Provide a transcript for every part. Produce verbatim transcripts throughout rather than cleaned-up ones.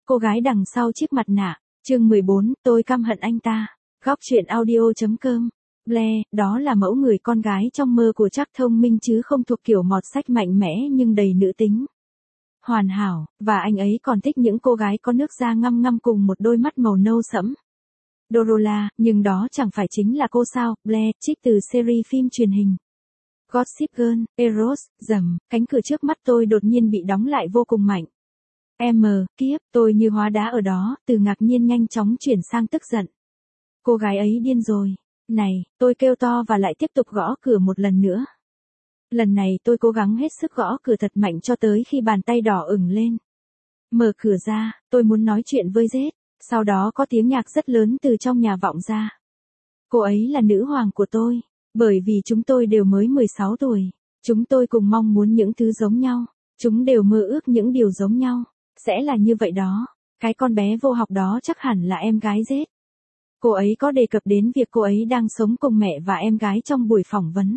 cô gái đằng sau chiếc mặt nạ. Chương mười bốn, tôi căm hận anh ta. Góc truyện audio.com. Blair, đó là mẫu người con gái trong mơ của Trác thông minh chứ không thuộc kiểu mọt sách mạnh mẽ nhưng đầy nữ tính. Hoàn hảo, và anh ấy còn thích những cô gái có nước da ngăm ngăm cùng một đôi mắt màu nâu sẫm. Dorola, nhưng đó chẳng phải chính là cô sao? Blair, trích từ series phim truyền hình. Gossip Girl, Eros, rầm, cánh cửa trước mắt tôi đột nhiên bị đóng lại vô cùng mạnh. M, kiếp, tôi như hóa đá ở đó, từ ngạc nhiên nhanh chóng chuyển sang tức giận. Cô gái ấy điên rồi. Này, tôi kêu to và lại tiếp tục gõ cửa một lần nữa. Lần này tôi cố gắng hết sức gõ cửa thật mạnh cho tới khi bàn tay đỏ ửng lên. Mở cửa ra, tôi muốn nói chuyện với Jade, sau đó có tiếng nhạc rất lớn từ trong nhà vọng ra. Cô ấy là nữ hoàng của tôi, bởi vì chúng tôi đều mới mười sáu tuổi. Chúng tôi cùng mong muốn những thứ giống nhau, chúng đều mơ ước những điều giống nhau, sẽ là như vậy đó. Cái con bé vô học đó chắc hẳn là em gái Jade. Cô ấy có đề cập đến việc cô ấy đang sống cùng mẹ và em gái trong buổi phỏng vấn.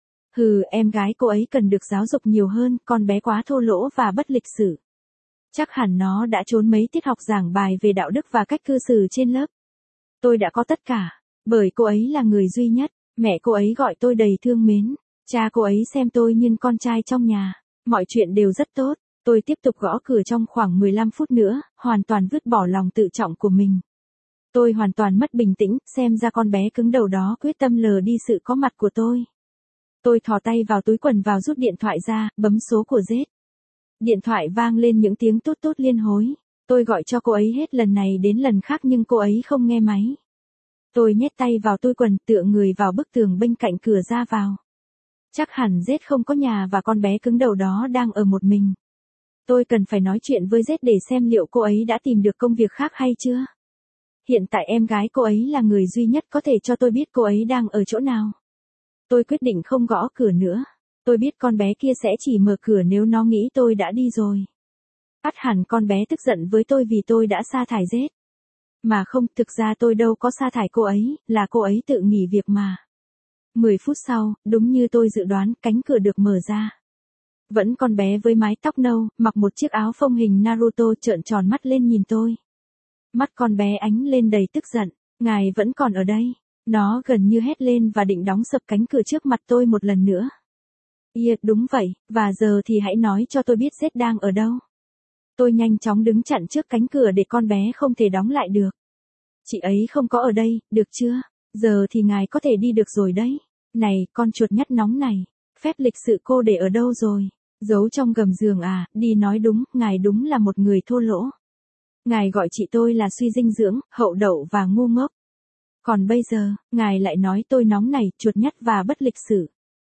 Hừ, em gái cô ấy cần được giáo dục nhiều hơn, con bé quá thô lỗ và bất lịch sự. Chắc hẳn nó đã trốn mấy tiết học giảng bài về đạo đức và cách cư xử trên lớp. Tôi đã có tất cả, bởi cô ấy là người duy nhất, mẹ cô ấy gọi tôi đầy thương mến, cha cô ấy xem tôi như con trai trong nhà, mọi chuyện đều rất tốt. Tôi tiếp tục gõ cửa trong khoảng mười lăm phút nữa, hoàn toàn vứt bỏ lòng tự trọng của mình. Tôi hoàn toàn mất bình tĩnh, xem ra con bé cứng đầu đó quyết tâm lờ đi sự có mặt của tôi. Tôi thò tay vào túi quần vào rút điện thoại ra, bấm số của Jade. Điện thoại vang lên những tiếng tút tút liên hối. Tôi gọi cho cô ấy hết lần này đến lần khác nhưng cô ấy không nghe máy. Tôi nhét tay vào túi quần, tựa người vào bức tường bên cạnh cửa ra vào. Chắc hẳn Jade không có nhà và con bé cứng đầu đó đang ở một mình. Tôi cần phải nói chuyện với Jade để xem liệu cô ấy đã tìm được công việc khác hay chưa. Hiện tại em gái cô ấy là người duy nhất có thể cho tôi biết cô ấy đang ở chỗ nào. Tôi quyết định không gõ cửa nữa. Tôi biết con bé kia sẽ chỉ mở cửa nếu nó nghĩ tôi đã đi rồi. Ắt hẳn con bé tức giận với tôi vì tôi đã sa thải Jade. Mà không, thực ra tôi đâu có sa thải cô ấy, là cô ấy tự nghỉ việc mà. Mười phút sau, đúng như tôi dự đoán, cánh cửa được mở ra. Vẫn con bé với mái tóc nâu, mặc một chiếc áo phông hình Naruto trợn tròn mắt lên nhìn tôi. Mắt con bé ánh lên đầy tức giận, ngài vẫn còn ở đây. Nó gần như hét lên và định đóng sập cánh cửa trước mặt tôi một lần nữa. Yeah, đúng vậy, và giờ thì hãy nói cho tôi biết Jade đang ở đâu. Tôi nhanh chóng đứng chặn trước cánh cửa để con bé không thể đóng lại được. Chị ấy không có ở đây, được chưa? Giờ thì ngài có thể đi được rồi đấy. Này, con chuột nhắt nóng này, phép lịch sự cô để ở đâu rồi? Giấu trong gầm giường à? Đi nói đúng, ngài đúng là một người thô lỗ. Ngài gọi chị tôi là suy dinh dưỡng, hậu đậu và ngu ngốc. Còn bây giờ, ngài lại nói tôi nóng này, chuột nhắt và bất lịch sự.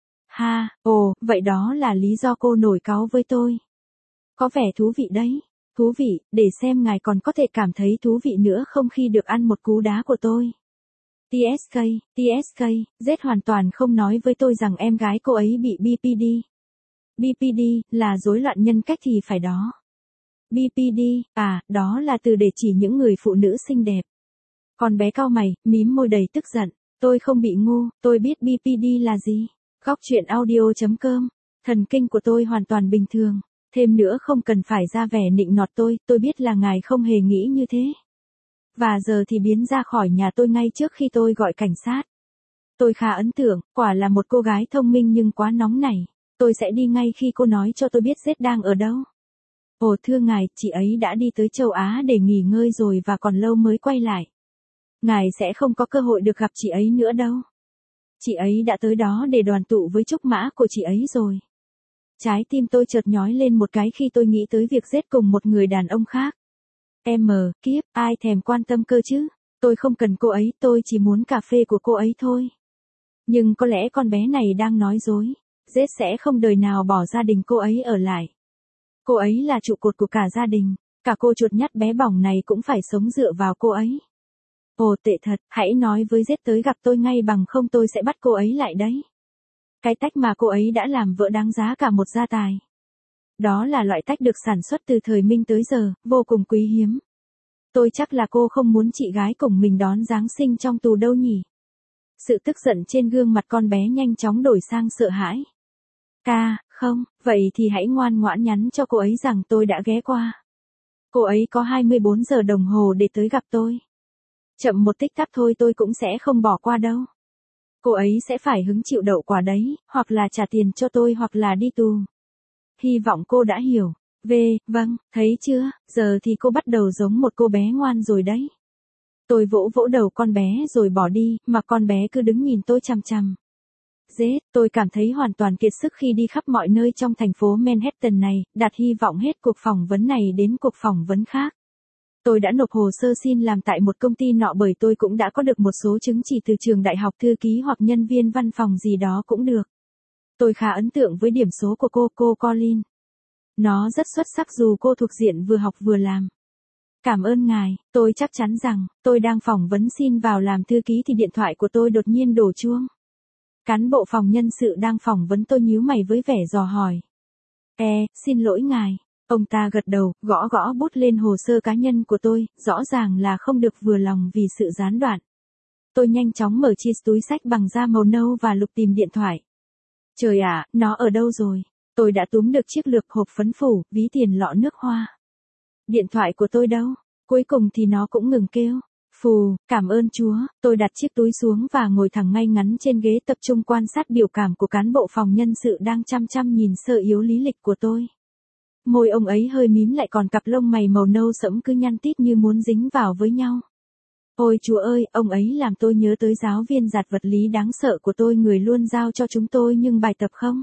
Ha, ồ, vậy đó là lý do cô nổi cáu với tôi. Có vẻ thú vị đấy. Thú vị, để xem ngài còn có thể cảm thấy thú vị nữa không khi được ăn một cú đá của tôi. tê ét ca, tê ét ca, Jade hoàn toàn không nói với tôi rằng em gái cô ấy bị bê pê đê. bê pê đê, là rối loạn nhân cách thì phải đó. bê pê đê, à, đó là từ để chỉ những người phụ nữ xinh đẹp. Con bé cau mày, mím môi đầy tức giận. Tôi không bị ngu, tôi biết bê pê đê là gì. Góc truyện audio.com. Thần kinh của tôi hoàn toàn bình thường. Thêm nữa không cần phải ra vẻ nịnh nọt tôi, tôi biết là ngài không hề nghĩ như thế. Và giờ thì biến ra khỏi nhà tôi ngay trước khi tôi gọi cảnh sát. Tôi khá ấn tượng, quả là một cô gái thông minh nhưng quá nóng nảy. Tôi sẽ đi ngay khi cô nói cho tôi biết Jade đang ở đâu. Ồ thưa ngài, chị ấy đã đi tới châu Á để nghỉ ngơi rồi và còn lâu mới quay lại. Ngài sẽ không có cơ hội được gặp chị ấy nữa đâu. Chị ấy đã tới đó để đoàn tụ với trúc mã của chị ấy rồi. Trái tim tôi chợt nhói lên một cái khi tôi nghĩ tới việc Jade cùng một người đàn ông khác. M, kiếp, ai thèm quan tâm cơ chứ? Tôi không cần cô ấy, tôi chỉ muốn cà phê của cô ấy thôi. Nhưng có lẽ con bé này đang nói dối. Jade sẽ không đời nào bỏ gia đình cô ấy ở lại. Cô ấy là trụ cột của cả gia đình. Cả cô chuột nhắt bé bỏng này cũng phải sống dựa vào cô ấy. Ồ tệ thật, hãy nói với Jade tới gặp tôi ngay bằng không tôi sẽ bắt cô ấy lại đấy. Cái tách mà cô ấy đã làm vỡ đáng giá cả một gia tài. Đó là loại tách được sản xuất từ thời Minh tới giờ, vô cùng quý hiếm. Tôi chắc là cô không muốn chị gái cùng mình đón Giáng sinh trong tù đâu nhỉ. Sự tức giận trên gương mặt con bé nhanh chóng đổi sang sợ hãi. Ca, không, vậy thì hãy ngoan ngoãn nhắn cho cô ấy rằng tôi đã ghé qua. Cô ấy có hai mươi bốn giờ đồng hồ để tới gặp tôi. Chậm một tích tắc thôi tôi cũng sẽ không bỏ qua đâu. Cô ấy sẽ phải hứng chịu đậu quả đấy, hoặc là trả tiền cho tôi hoặc là đi tù. Hy vọng cô đã hiểu. V, vâng, thấy chưa, giờ thì cô bắt đầu giống một cô bé ngoan rồi đấy. Tôi vỗ vỗ đầu con bé rồi bỏ đi, mà con bé cứ đứng nhìn tôi chằm chằm. Dễ, tôi cảm thấy hoàn toàn kiệt sức khi đi khắp mọi nơi trong thành phố Manhattan này, đặt hy vọng hết cuộc phỏng vấn này đến cuộc phỏng vấn khác. Tôi đã nộp hồ sơ xin làm tại một công ty nọ bởi tôi cũng đã có được một số chứng chỉ từ trường đại học thư ký hoặc nhân viên văn phòng gì đó cũng được. Tôi khá ấn tượng với điểm số của cô, cô Colin. Nó rất xuất sắc dù cô thuộc diện vừa học vừa làm. Cảm ơn ngài, tôi chắc chắn rằng, tôi đang phỏng vấn xin vào làm thư ký thì điện thoại của tôi đột nhiên đổ chuông. Cán bộ phòng nhân sự đang phỏng vấn tôi nhíu mày với vẻ dò hỏi. E, xin lỗi ngài. Ông ta gật đầu, gõ gõ bút lên hồ sơ cá nhân của tôi, rõ ràng là không được vừa lòng vì sự gián đoạn. Tôi nhanh chóng mở chiếc túi xách bằng da màu nâu và lục tìm điện thoại. Trời ạ, nó ở đâu rồi? Tôi đã túm được chiếc lược, hộp phấn phủ, ví tiền, lọ nước hoa. Điện thoại của tôi đâu? Cuối cùng thì nó cũng ngừng kêu. Phù, cảm ơn Chúa, tôi đặt chiếc túi xuống và ngồi thẳng ngay ngắn trên ghế tập trung quan sát biểu cảm của cán bộ phòng nhân sự đang chăm chăm nhìn sơ yếu lý lịch của tôi. Môi ông ấy hơi mím lại còn cặp lông mày màu nâu sẫm cứ nhăn tít như muốn dính vào với nhau. Ôi Chúa ơi, ông ấy làm tôi nhớ tới giáo viên giặt vật lý đáng sợ của tôi, người luôn giao cho chúng tôi nhưng bài tập không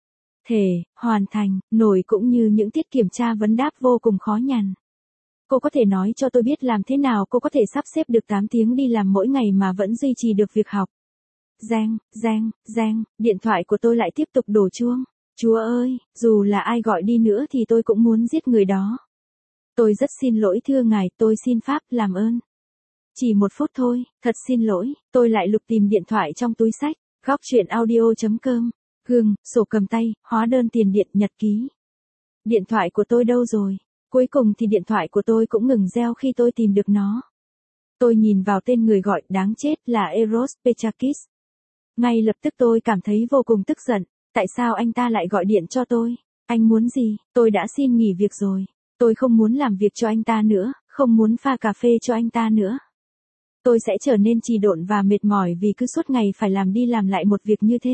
thể hoàn thành nổi, cũng như những tiết kiểm tra vấn đáp vô cùng khó nhằn. Cô có thể nói cho tôi biết làm thế nào cô có thể sắp xếp được tám tiếng đi làm mỗi ngày mà vẫn duy trì được việc học? Reng, reng, reng, điện thoại của tôi lại tiếp tục đổ chuông. Chúa ơi, dù là ai gọi đi nữa thì tôi cũng muốn giết người đó. Tôi rất xin lỗi thưa ngài, tôi xin pháp, làm ơn. Chỉ một phút thôi, thật xin lỗi, tôi lại lục tìm điện thoại trong túi xách, góc truyện audio chấm com, gương, sổ cầm tay, hóa đơn tiền điện, nhật ký. Điện thoại của tôi đâu rồi? Cuối cùng thì điện thoại của tôi cũng ngừng reo khi tôi tìm được nó. Tôi nhìn vào tên người gọi, đáng chết, là Eros Petrakis. Ngay lập tức tôi cảm thấy vô cùng tức giận. Tại sao anh ta lại gọi điện cho tôi? Anh muốn gì? Tôi đã xin nghỉ việc rồi. Tôi không muốn làm việc cho anh ta nữa, không muốn pha cà phê cho anh ta nữa. Tôi sẽ trở nên trì độn và mệt mỏi vì cứ suốt ngày phải làm đi làm lại một việc như thế.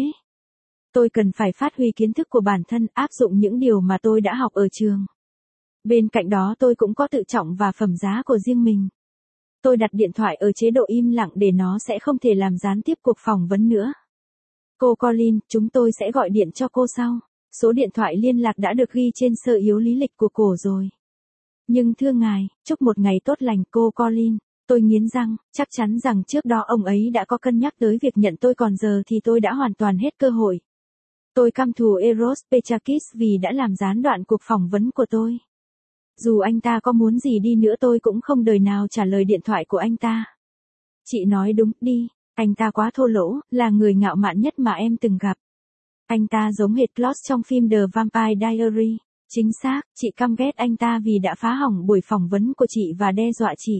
Tôi cần phải phát huy kiến thức của bản thân, áp dụng những điều mà tôi đã học ở trường. Bên cạnh đó tôi cũng có tự trọng và phẩm giá của riêng mình. Tôi đặt điện thoại ở chế độ im lặng để nó sẽ không thể làm gián tiếp cuộc phỏng vấn nữa. Cô Colin, chúng tôi sẽ gọi điện cho cô sau. Số điện thoại liên lạc đã được ghi trên sơ yếu lý lịch của cô rồi. Nhưng thưa ngài, chúc một ngày tốt lành cô Colin. Tôi nghiến răng, chắc chắn rằng trước đó ông ấy đã có cân nhắc tới việc nhận tôi, còn giờ thì tôi đã hoàn toàn hết cơ hội. Tôi căm thù Eros Petrakis vì đã làm gián đoạn cuộc phỏng vấn của tôi. Dù anh ta có muốn gì đi nữa tôi cũng không đời nào trả lời điện thoại của anh ta. Chị nói đúng, đi. Anh ta quá thô lỗ, là người ngạo mạn nhất mà em từng gặp. Anh ta giống hệt Klaus trong phim The Vampire Diaries. Chính xác, chị căm ghét anh ta vì đã phá hỏng buổi phỏng vấn của chị và đe dọa chị.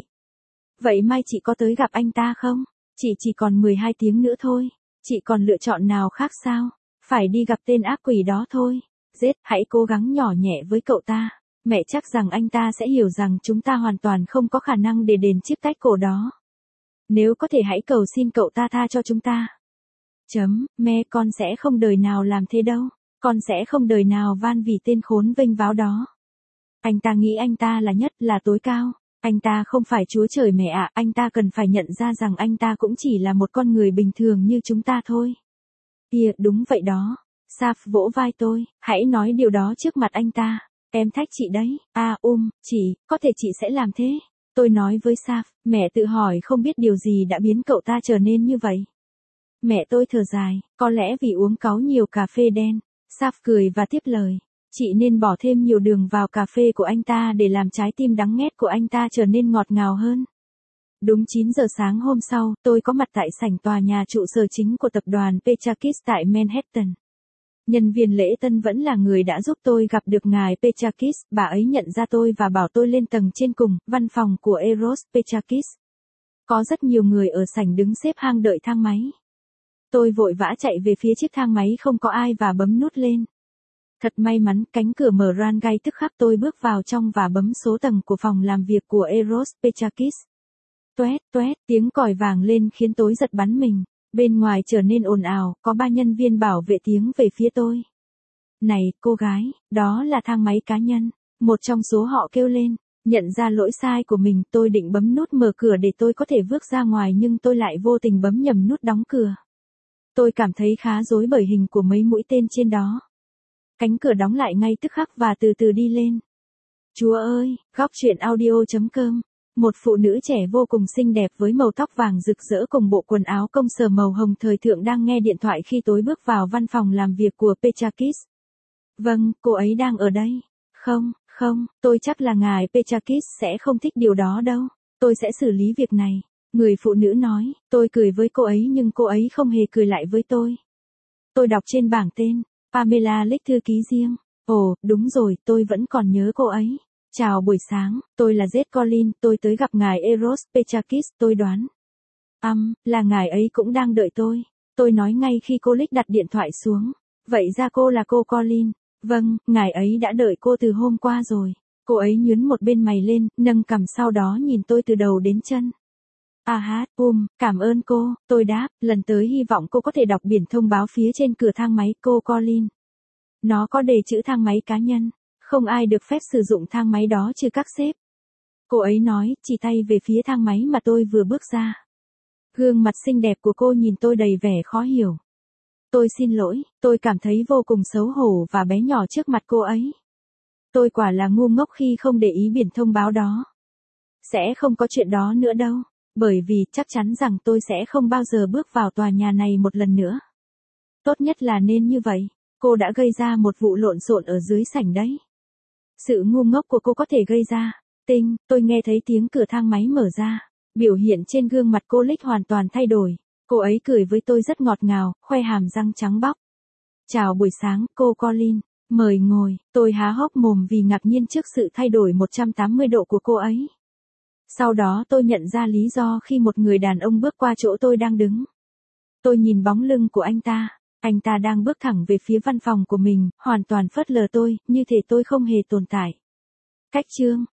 Vậy mai chị có tới gặp anh ta không? Chị chỉ còn mười hai tiếng nữa thôi. Chị còn lựa chọn nào khác sao? Phải đi gặp tên ác quỷ đó thôi. Zed, hãy cố gắng nhỏ nhẹ với cậu ta. Mẹ chắc rằng anh ta sẽ hiểu rằng chúng ta hoàn toàn không có khả năng để đền chiếc tách cổ đó. Nếu có thể hãy cầu xin cậu ta tha cho chúng ta. Chấm, mẹ con sẽ không đời nào làm thế đâu. Con sẽ không đời nào van vì tên khốn vênh váo đó. Anh ta nghĩ anh ta là nhất, là tối cao. Anh ta không phải Chúa Trời mẹ ạ, anh ta cần phải nhận ra rằng anh ta cũng chỉ là một con người bình thường như chúng ta thôi. Kìa, đúng vậy đó. Saf vỗ vai tôi, hãy nói điều đó trước mặt anh ta. Em thách chị đấy. À um, chị, có thể chị sẽ làm thế. Tôi nói với Saf, mẹ tự hỏi không biết điều gì đã biến cậu ta trở nên như vậy. Mẹ tôi thở dài, có lẽ vì uống cáu nhiều cà phê đen. Saf cười và tiếp lời. Chị nên bỏ thêm nhiều đường vào cà phê của anh ta để làm trái tim đắng nghét của anh ta trở nên ngọt ngào hơn. Đúng chín giờ sáng hôm sau, tôi có mặt tại sảnh tòa nhà trụ sở chính của tập đoàn Petrakis tại Manhattan. Nhân viên lễ tân vẫn là người đã giúp tôi gặp được ngài Petrakis, bà ấy nhận ra tôi và bảo tôi lên tầng trên cùng, văn phòng của Eros Petrakis. Có rất nhiều người ở sảnh đứng xếp hàng đợi thang máy. Tôi vội vã chạy về phía chiếc thang máy không có ai và bấm nút lên. Thật may mắn, cánh cửa mở ran ngay tức khắc tôi bước vào trong và bấm số tầng của phòng làm việc của Eros Petrakis. Toét, toét, tiếng còi vàng lên khiến tôi giật bắn mình. Bên ngoài trở nên ồn ào, có ba nhân viên bảo vệ tiếng về phía tôi. Này, cô gái, đó là thang máy cá nhân. Một trong số họ kêu lên. Nhận ra lỗi sai của mình, tôi định bấm nút mở cửa để tôi có thể vượt ra ngoài nhưng tôi lại vô tình bấm nhầm nút đóng cửa. Tôi cảm thấy khá rối bởi hình của mấy mũi tên trên đó. Cánh cửa đóng lại ngay tức khắc và từ từ đi lên. Chúa ơi, góc truyện audio chấm com. Một phụ nữ trẻ vô cùng xinh đẹp với màu tóc vàng rực rỡ cùng bộ quần áo công sở màu hồng thời thượng đang nghe điện thoại khi tôi bước vào văn phòng làm việc của Petrakis. Vâng, cô ấy đang ở đây. Không, không, tôi chắc là ngài Petrakis sẽ không thích điều đó đâu. Tôi sẽ xử lý việc này. Người phụ nữ nói, tôi cười với cô ấy nhưng cô ấy không hề cười lại với tôi. Tôi đọc trên bảng tên, Pamela Lick thư ký riêng. Ồ, đúng rồi, tôi vẫn còn nhớ cô ấy. Chào buổi sáng, tôi là Jet Collins, tôi tới gặp ngài Eros Petrakis, tôi đoán. Âm, um, là ngài ấy cũng đang đợi tôi. Tôi nói ngay khi cô Lick đặt điện thoại xuống. Vậy ra cô là cô Collins. Vâng, ngài ấy đã đợi cô từ hôm qua rồi. Cô ấy nhướng một bên mày lên, nâng cằm sau đó nhìn tôi từ đầu đến chân. À hát, um, cảm ơn cô, tôi đáp, lần tới hy vọng cô có thể đọc biển thông báo phía trên cửa thang máy, cô Collins. Nó có đề chữ thang máy cá nhân, không ai được phép sử dụng thang máy đó trừ các sếp. Cô ấy nói, chỉ tay về phía thang máy mà tôi vừa bước ra. Gương mặt xinh đẹp của cô nhìn tôi đầy vẻ khó hiểu. Tôi xin lỗi, tôi cảm thấy vô cùng xấu hổ và bé nhỏ trước mặt cô ấy. Tôi quả là ngu ngốc khi không để ý biển thông báo đó. Sẽ không có chuyện đó nữa đâu, bởi vì chắc chắn rằng tôi sẽ không bao giờ bước vào tòa nhà này một lần nữa. Tốt nhất là nên như vậy, cô đã gây ra một vụ lộn xộn ở dưới sảnh đấy. Sự ngu ngốc của cô có thể gây ra. Tinh, tôi nghe thấy tiếng cửa thang máy mở ra. Biểu hiện trên gương mặt cô Lick hoàn toàn thay đổi. Cô ấy cười với tôi rất ngọt ngào, khoe hàm răng trắng bóc. Chào buổi sáng, cô Collins. Mời ngồi, tôi há hốc mồm vì ngạc nhiên trước sự thay đổi một trăm tám mươi độ của cô ấy. Sau đó tôi nhận ra lý do khi một người đàn ông bước qua chỗ tôi đang đứng. Tôi nhìn bóng lưng của anh ta. Anh ta đang bước thẳng về phía văn phòng của mình, hoàn toàn phớt lờ tôi, như thể tôi không hề tồn tại. Cách chương,